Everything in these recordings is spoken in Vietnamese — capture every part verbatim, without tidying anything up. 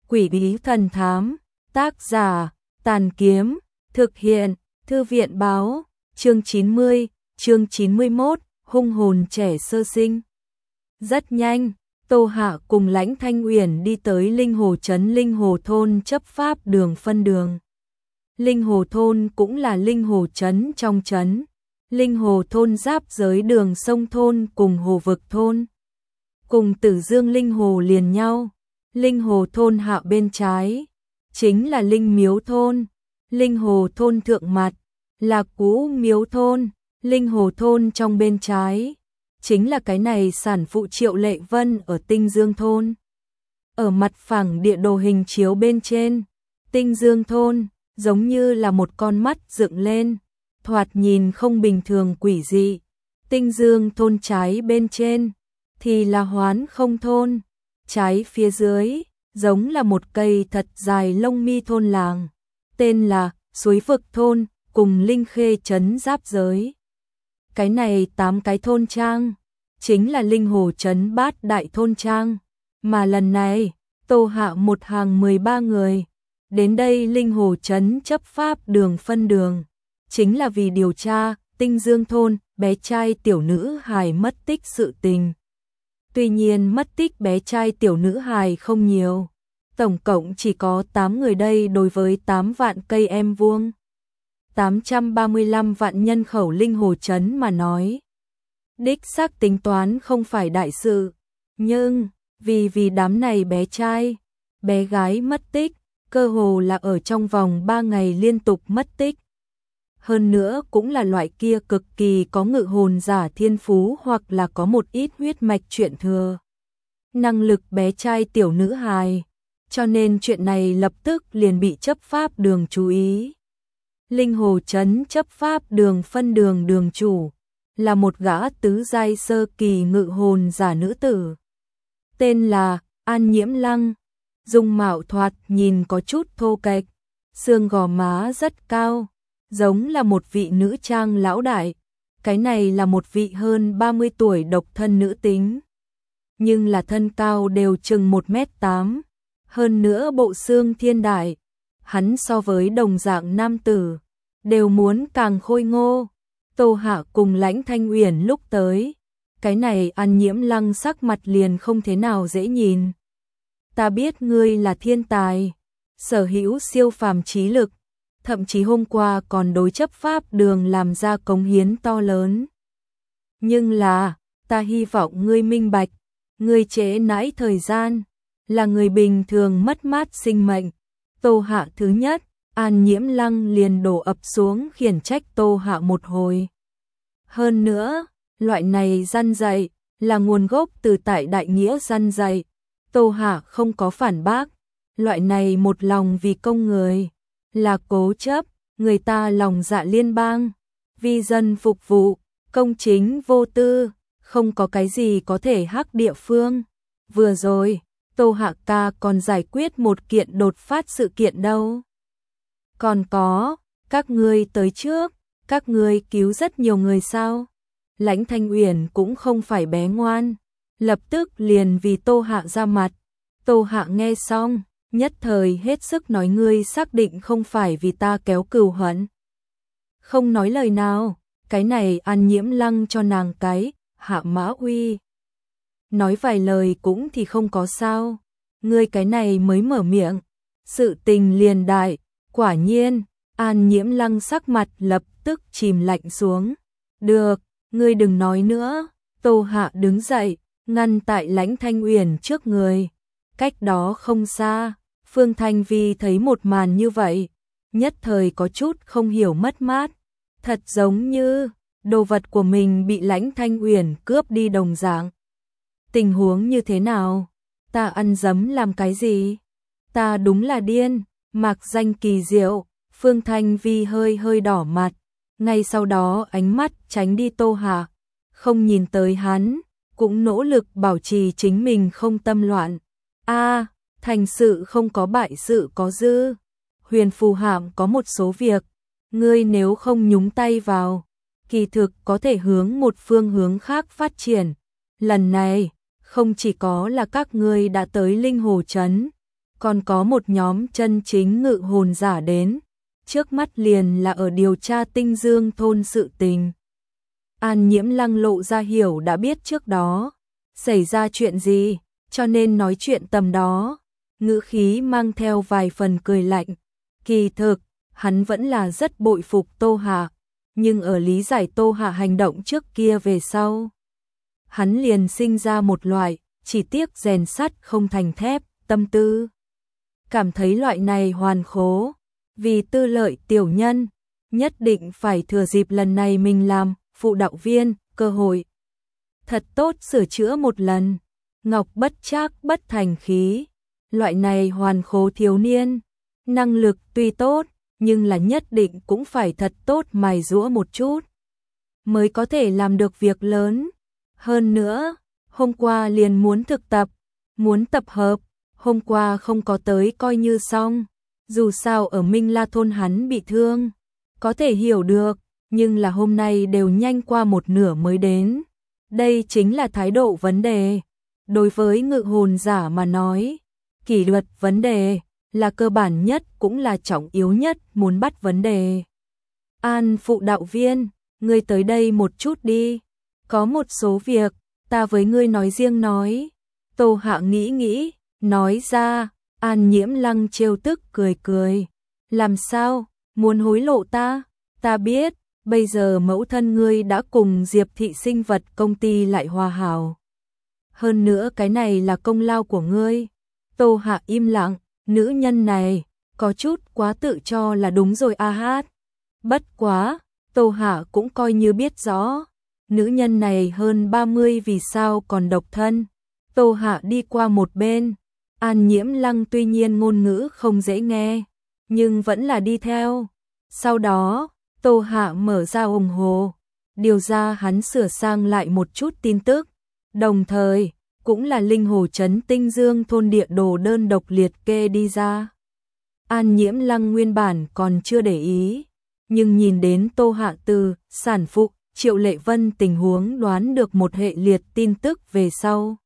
Quỷ bí thần thám, tác giả, Tàn Kiếm, thực hiện, Thư viện báo, chương chín mươi, chương chín mươi mốt, hung hồn trẻ sơ sinh. Rất nhanh, Tô Hạ cùng Lãnh Thanh Uyển đi tới Linh Hồ trấn Linh Hồ thôn chấp pháp đường phân đường. Linh Hồ thôn cũng là Linh Hồ trấn trong trấn. Linh Hồ thôn giáp giới đường sông thôn cùng Hồ Vực thôn. Cùng Tử Dương Linh Hồ liền nhau. Linh Hồ thôn hạ bên trái chính là Linh Miếu thôn. Linh Hồ thôn thượng mặt là Cũ Miếu thôn. Linh Hồ thôn trong bên trái chính là cái này sản phụ Triệu Lệ Vân ở Tinh Dương thôn. Ở mặt phẳng địa đồ hình chiếu bên trên, Tinh Dương thôn giống như là một con mắt dựng lên, thoạt nhìn không bình thường quỷ dị. Tinh Dương thôn trái bên trên thì là Hoán Không thôn, trái phía dưới giống là một cây thật dài lông mi thôn làng, tên là Suối Vực thôn cùng Linh Khê trấn giáp giới. Cái này tám cái thôn trang chính là Linh Hồ trấn bát đại thôn trang, mà lần này Tô Hạ một hàng mười ba người đến đây Linh Hồ trấn chấp pháp đường phân đường, chính là vì điều tra Tinh Dương thôn bé trai tiểu nữ hài mất tích sự tình. Tuy nhiên mất tích bé trai tiểu nữ hài không nhiều, tổng cộng chỉ có tám người đây đối với tám vạn cây em vuông, tám trăm ba mươi lăm vạn nhân khẩu Linh Hồ trấn mà nói. Đích xác tính toán không phải đại sự, nhưng vì vì đám này bé trai, bé gái mất tích, cơ hồ là ở trong vòng ba ngày liên tục mất tích. Hơn nữa cũng là loại kia cực kỳ có ngự hồn giả thiên phú hoặc là có một ít huyết mạch chuyện thừa. Năng lực bé trai tiểu nữ hài, cho nên chuyện này lập tức liền bị chấp pháp đường chú ý. Linh Hồ trấn chấp pháp đường phân đường đường chủ là một gã tứ giai sơ kỳ ngự hồn giả nữ tử. Tên là An Nhiễm Lăng, dung mạo thoạt nhìn có chút thô kệch, xương gò má rất cao, giống là một vị nữ trang lão đại. Cái này là một vị hơn ba mươi tuổi độc thân nữ tính, nhưng là thân cao đều chừng một mét tám, hơn nữa bộ xương thiên đại, hắn so với đồng dạng nam tử đều muốn càng khôi ngô. Tô Hạ cùng Lãnh Thanh Uyển lúc tới, cái này An Nhiễm Lăng sắc mặt liền không thế nào dễ nhìn. Ta biết ngươi là thiên tài, sở hữu siêu phàm trí lực, thậm chí hôm qua còn đối chấp pháp đường làm ra cống hiến to lớn. Nhưng là, ta hy vọng ngươi minh bạch, ngươi trễ nãi thời gian, là người bình thường mất mát sinh mệnh. Tô Hạ thứ nhất, An Nhiễm Lăng liền đổ ập xuống khiển trách Tô Hạ một hồi. Hơn nữa, loại này răn dạy là nguồn gốc từ tại đại nghĩa răn dạy. Tô Hạ không có phản bác, loại này một lòng vì công người, là cố chấp, người ta lòng dạ liên bang, vì dân phục vụ, công chính vô tư, không có cái gì có thể hắc địa phương. Vừa rồi, Tô Hạ ca còn giải quyết một kiện đột phát sự kiện đâu. Còn có, các ngươi tới trước, các ngươi cứu rất nhiều người sao? Lãnh Thanh Uyển cũng không phải bé ngoan, lập tức liền vì Tô Hạ ra mặt. Tô Hạ nghe xong, nhất thời hết sức nói ngươi xác định không phải vì ta kéo cừu hận. Không nói lời nào, cái này An Nhiễm Lăng cho nàng cái hạ mã uy. Nói vài lời cũng thì không có sao, ngươi cái này mới mở miệng, sự tình liền đại. Quả nhiên, An Nhiễm Lăng sắc mặt lập tức chìm lạnh xuống. Được, ngươi đừng nói nữa. Tô Hạ đứng dậy, ngăn tại Lãnh Thanh Uyển trước người. Cách đó không xa, Phương Thanh Vi thấy một màn như vậy, nhất thời có chút không hiểu mất mát. Thật giống như đồ vật của mình bị Lãnh Thanh Uyển cướp đi đồng dạng. Tình huống như thế nào? Ta ăn dấm làm cái gì? Ta đúng là điên. Mạc danh kỳ diệu, Phương Thanh Vi hơi hơi đỏ mặt, ngay sau đó ánh mắt tránh đi Tô Hạ, không nhìn tới hắn, cũng nỗ lực bảo trì chính mình không tâm loạn. A, thành sự không có bại sự có dư. Huyền phù hạm có một số việc, ngươi nếu không nhúng tay vào, kỳ thực có thể hướng một phương hướng khác phát triển. Lần này, không chỉ có là các ngươi đã tới Linh Hồ trấn, còn có một nhóm chân chính ngự hồn giả đến, trước mắt liền là ở điều tra Tinh Dương thôn sự tình. An Nhiễm Lăng lộ ra hiểu đã biết trước đó xảy ra chuyện gì, cho nên nói chuyện tầm đó, ngữ khí mang theo vài phần cười lạnh. Kỳ thực, hắn vẫn là rất bội phục Tô Hạ, nhưng ở lý giải Tô Hạ hành động trước kia về sau, hắn liền sinh ra một loại chỉ tiếc rèn sắt không thành thép tâm tư. Cảm thấy loại này hoàn khố, vì tư lợi tiểu nhân, nhất định phải thừa dịp lần này mình làm phụ đạo viên, cơ hội thật tốt sửa chữa một lần. Ngọc bất trác bất thành khí, loại này hoàn khố thiếu niên, năng lực tuy tốt, nhưng là nhất định cũng phải thật tốt mài giũa một chút, mới có thể làm được việc lớn. Hơn nữa, hôm qua liền muốn thực tập, muốn tập hợp, hôm qua không có tới coi như xong. Dù sao ở Minh La thôn hắn bị thương, có thể hiểu được, nhưng là hôm nay đều nhanh qua một nửa mới đến. Đây chính là thái độ vấn đề. Đối với ngự hồn giả mà nói, kỷ luật vấn đề là cơ bản nhất cũng là trọng yếu nhất, muốn bắt vấn đề. An phụ đạo viên, ngươi tới đây một chút đi, có một số việc, ta với ngươi nói riêng nói. Tô Hạ nghĩ nghĩ, nói ra. An Nhiễm Lăng trêu tức cười cười. Làm sao, muốn hối lộ ta? Ta biết, bây giờ mẫu thân ngươi đã cùng Diệp thị sinh vật công ty lại hòa hảo. Hơn nữa cái này là công lao của ngươi. Tô Hạ im lặng, nữ nhân này, có chút quá tự cho là đúng rồi a hát. Bất quá, Tô Hạ cũng coi như biết rõ, nữ nhân này hơn ba mươi vì sao còn độc thân. Tô Hạ đi qua một bên, An Nhiễm Lăng tuy nhiên ngôn ngữ không dễ nghe, nhưng vẫn là đi theo. Sau đó, Tô Hạ mở ra ủng hộ, điều ra hắn sửa sang lại một chút tin tức, đồng thời, cũng là linh hồ trấn Tinh Dương thôn địa đồ đơn độc liệt kê đi ra. An Nhiễm Lăng nguyên bản còn chưa để ý, nhưng nhìn đến Tô Hạ từ sản phụ Triệu Lệ Vân tình huống đoán được một hệ liệt tin tức về sau.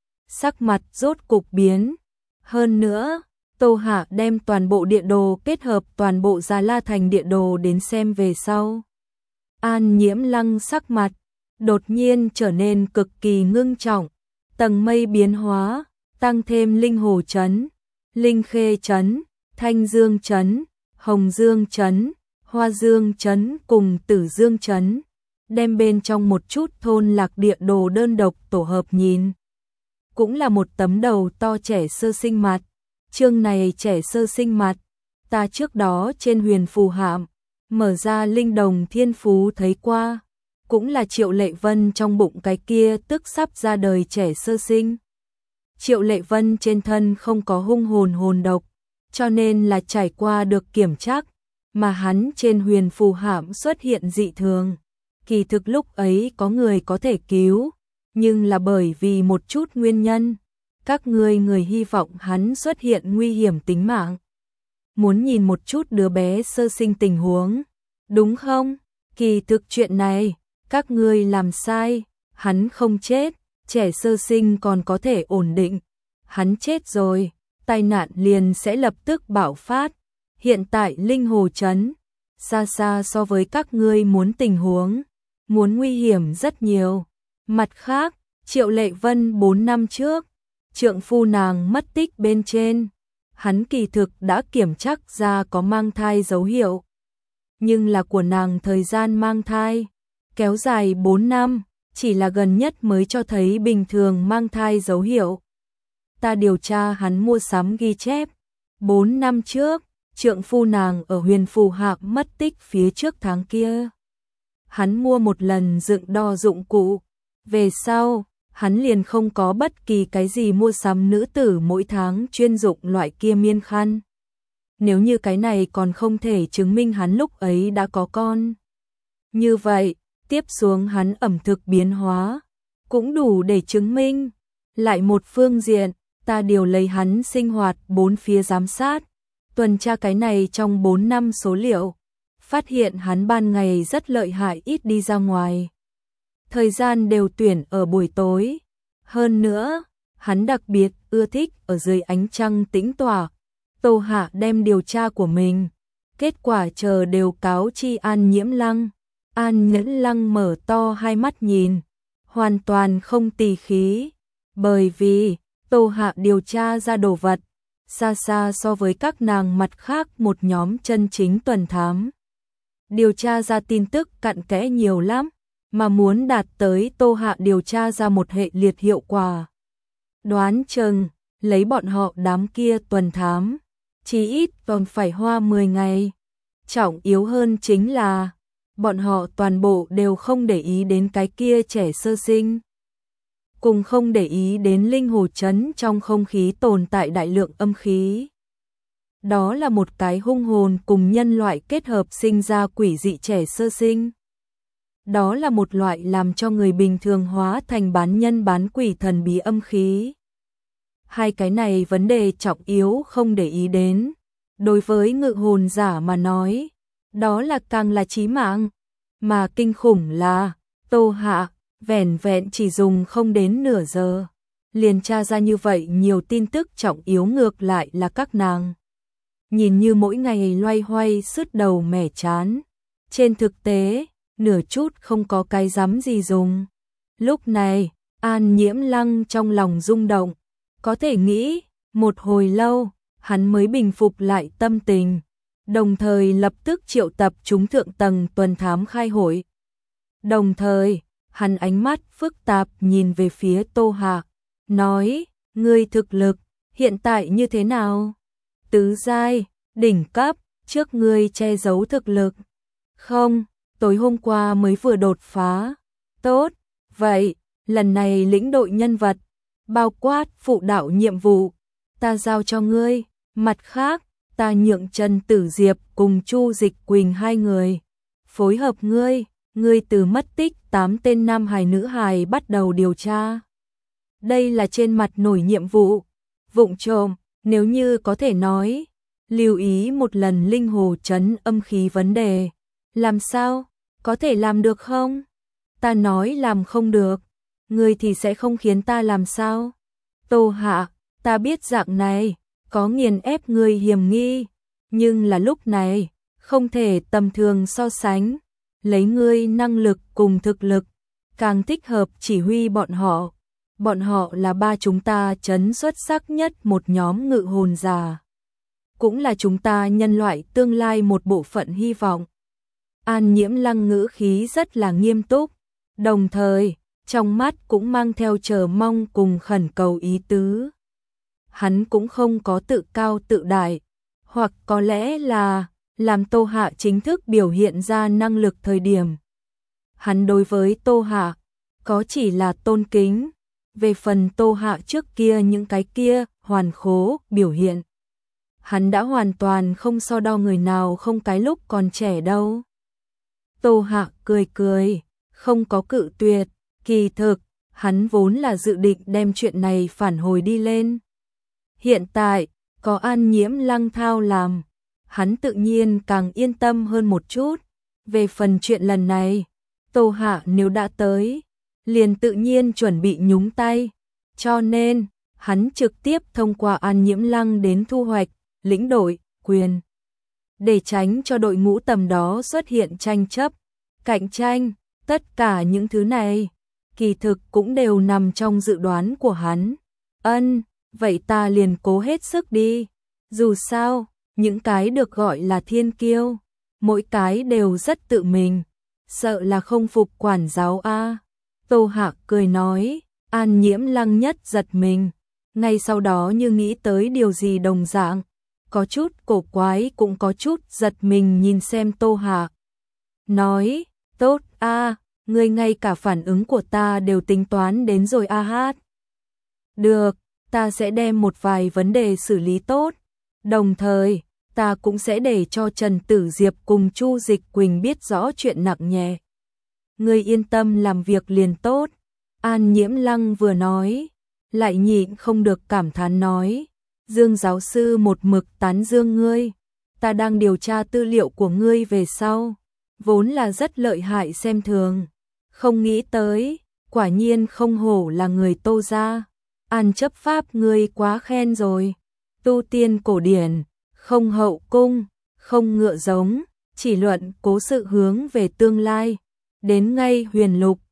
Sắc mặt rốt cục biến. Hơn nữa, Tô Hạ đem toàn bộ địa đồ kết hợp toàn bộ Già La Thành địa đồ đến xem về sau. An Nhiễm Lăng sắc mặt đột nhiên trở nên cực kỳ ngưng trọng, tầng mây biến hóa, tăng thêm Linh Hồ trấn, Linh Khê trấn, Thanh Dương trấn, Hồng Dương trấn, Hoa Dương trấn cùng Tử Dương trấn, đem bên trong một chút thôn lạc địa đồ đơn độc tổ hợp nhìn. Cũng là một tấm đầu to trẻ sơ sinh mặt. Chương này trẻ sơ sinh mặt, ta trước đó trên huyền phù hạm, mở ra linh đồng thiên phú thấy qua, cũng là Triệu Lệ Vân trong bụng cái kia tức sắp ra đời trẻ sơ sinh. Triệu Lệ Vân trên thân không có hung hồn hồn độc, cho nên là trải qua được kiểm trắc, mà hắn trên huyền phù hạm xuất hiện dị thường. Kỳ thực lúc ấy có người có thể cứu, nhưng là bởi vì một chút nguyên nhân, các ngươi người hy vọng hắn xuất hiện nguy hiểm tính mạng. Muốn nhìn một chút đứa bé sơ sinh tình huống, đúng không? Kỳ thực chuyện này, các ngươi làm sai, hắn không chết, trẻ sơ sinh còn có thể ổn định. Hắn chết rồi, tai nạn liền sẽ lập tức bạo phát. Hiện tại Linh Hồ trấn, xa xa so với các ngươi muốn tình huống, muốn nguy hiểm rất nhiều. Mặt khác, Triệu Lệ Vân bốn năm trước, trượng phu nàng mất tích bên trên, hắn kỳ thực đã kiểm trắc ra có mang thai dấu hiệu. Nhưng là của nàng thời gian mang thai kéo dài bốn năm, chỉ là gần nhất mới cho thấy bình thường mang thai dấu hiệu. Ta điều tra hắn mua sắm ghi chép, bốn năm trước, trượng phu nàng ở huyền phù hạc mất tích phía trước tháng kia. Hắn mua một lần dựng đo dụng cụ, về sau, hắn liền không có bất kỳ cái gì mua sắm nữ tử mỗi tháng chuyên dụng loại kia miên khăn. Nếu như cái này còn không thể chứng minh hắn lúc ấy đã có con. Như vậy, tiếp xuống hắn ẩm thực biến hóa, cũng đủ để chứng minh. Lại một phương diện, ta điều lấy hắn sinh hoạt bốn phía giám sát, tuần tra cái này trong bốn năm số liệu, phát hiện hắn ban ngày rất lợi hại, ít đi ra ngoài. Thời gian đều tuyển ở buổi tối. Hơn nữa, hắn đặc biệt ưa thích ở dưới ánh trăng tĩnh tỏa. Tô Hạ đem điều tra của mình, kết quả chờ đều cáo chi An Nhiễm Lăng. An Nhiễm Lăng mở to hai mắt nhìn, hoàn toàn không tì khí, bởi vì Tô Hạ điều tra ra đồ vật xa xa so với các nàng mặt khác một nhóm chân chính tuần thám. Điều tra ra tin tức cặn kẽ nhiều lắm, mà muốn đạt tới Tô Hạ điều tra ra một hệ liệt hiệu quả. Đoán chừng, lấy bọn họ đám kia tuần thám, chí ít còn phải hoa mười ngày. Trọng yếu hơn chính là, bọn họ toàn bộ đều không để ý đến cái kia trẻ sơ sinh. Cùng không để ý đến linh hồ trấn trong không khí tồn tại đại lượng âm khí. Đó là một cái hung hồn cùng nhân loại kết hợp sinh ra quỷ dị trẻ sơ sinh. Đó là một loại làm cho người bình thường hóa thành bán nhân bán quỷ thần bí âm khí. Hai cái này vấn đề trọng yếu không để ý đến. Đối với ngự hồn giả mà nói, đó là càng là chí mạng. Mà kinh khủng là, Tô Hạ, vẻn vẹn chỉ dùng không đến nửa giờ. Liền tra ra như vậy nhiều tin tức trọng yếu, ngược lại là các nàng. Nhìn như mỗi ngày loay hoay sứt đầu mẻ chán. Trên thực tế, nửa chút không có cái dám gì dùng. Lúc này, An Nhiễm Lăng trong lòng rung động. Có thể nghĩ, một hồi lâu, hắn mới bình phục lại tâm tình. Đồng thời lập tức triệu tập chúng thượng tầng tuần thám khai hội. Đồng thời, hắn ánh mắt phức tạp nhìn về phía Tô Hạ, nói, ngươi thực lực, hiện tại như thế nào? Tứ giai, đỉnh cấp, trước ngươi che giấu thực lực. Không, tối hôm qua mới vừa đột phá. Tốt, vậy, lần này lĩnh đội nhân vật, bao quát phụ đạo nhiệm vụ, ta giao cho ngươi. Mặt khác, ta nhượng Trần Tử Diệp cùng Chu Dịch Quỳnh hai người phối hợp ngươi, ngươi từ mất tích tám tên nam hài nữ hài bắt đầu điều tra. Đây là trên mặt nổi nhiệm vụ, vụng trộm, nếu như có thể nói, lưu ý một lần linh hồ trấn âm khí vấn đề. Làm sao? Có thể làm được không? Ta nói làm không được, ngươi thì sẽ không khiến ta làm sao? Tô Hạ, ta biết dạng này có nghiền ép ngươi hiểm nghi, nhưng là lúc này, không thể tầm thường so sánh. Lấy ngươi năng lực cùng thực lực, càng thích hợp chỉ huy bọn họ. Bọn họ là ba chúng ta trấn xuất sắc nhất một nhóm ngự hồn giả. Cũng là chúng ta nhân loại tương lai một bộ phận hy vọng. An Nhiễm Lăng ngữ khí rất là nghiêm túc, đồng thời, trong mắt cũng mang theo chờ mong cùng khẩn cầu ý tứ. Hắn cũng không có tự cao tự đại, hoặc có lẽ là làm Tô Hạ chính thức biểu hiện ra năng lực thời điểm. Hắn đối với Tô Hạ có chỉ là tôn kính, về phần Tô Hạ trước kia những cái kia hoàn khố biểu hiện. Hắn đã hoàn toàn không so đo người nào không cái lúc còn trẻ đâu. Tô Hạ cười cười, không có cự tuyệt, kỳ thực, hắn vốn là dự định đem chuyện này phản hồi đi lên. Hiện tại, có An Nhiễm Lăng thao làm, hắn tự nhiên càng yên tâm hơn một chút. Về phần chuyện lần này, Tô Hạ nếu đã tới, liền tự nhiên chuẩn bị nhúng tay. Cho nên, hắn trực tiếp thông qua An Nhiễm Lăng đến thu hoạch, lĩnh đội, quyền. Để tránh cho đội ngũ tầm đó xuất hiện tranh chấp, cạnh tranh, tất cả những thứ này, kỳ thực cũng đều nằm trong dự đoán của hắn. Ân, vậy ta liền cố hết sức đi. Dù sao, những cái được gọi là thiên kiêu, mỗi cái đều rất tự mình, sợ là không phục quản giáo a. Tô Hạ cười nói, An Nhiễm Lăng nhất giật mình, ngay sau đó như nghĩ tới điều gì đồng dạng, có chút cổ quái cũng có chút giật mình nhìn xem Tô Hạ. Nói, tốt a, ngươi ngay cả phản ứng của ta đều tính toán đến rồi a hát. Được, ta sẽ đem một vài vấn đề xử lý tốt, đồng thời, ta cũng sẽ để cho Trần Tử Diệp cùng Chu Dịch Quỳnh biết rõ chuyện nặng nhẹ. Ngươi yên tâm làm việc liền tốt. An Nhiễm Lăng vừa nói, lại nhịn không được cảm thán nói, Dương giáo sư một mực tán dương ngươi, ta đang điều tra tư liệu của ngươi về sau, vốn là rất lợi hại xem thường, không nghĩ tới, quả nhiên không hổ là người Tô gia. An chấp pháp ngươi quá khen rồi. Tu tiên cổ điển, không hậu cung, không ngựa giống, chỉ luận cố sự hướng về tương lai. Đến ngay huyền lục,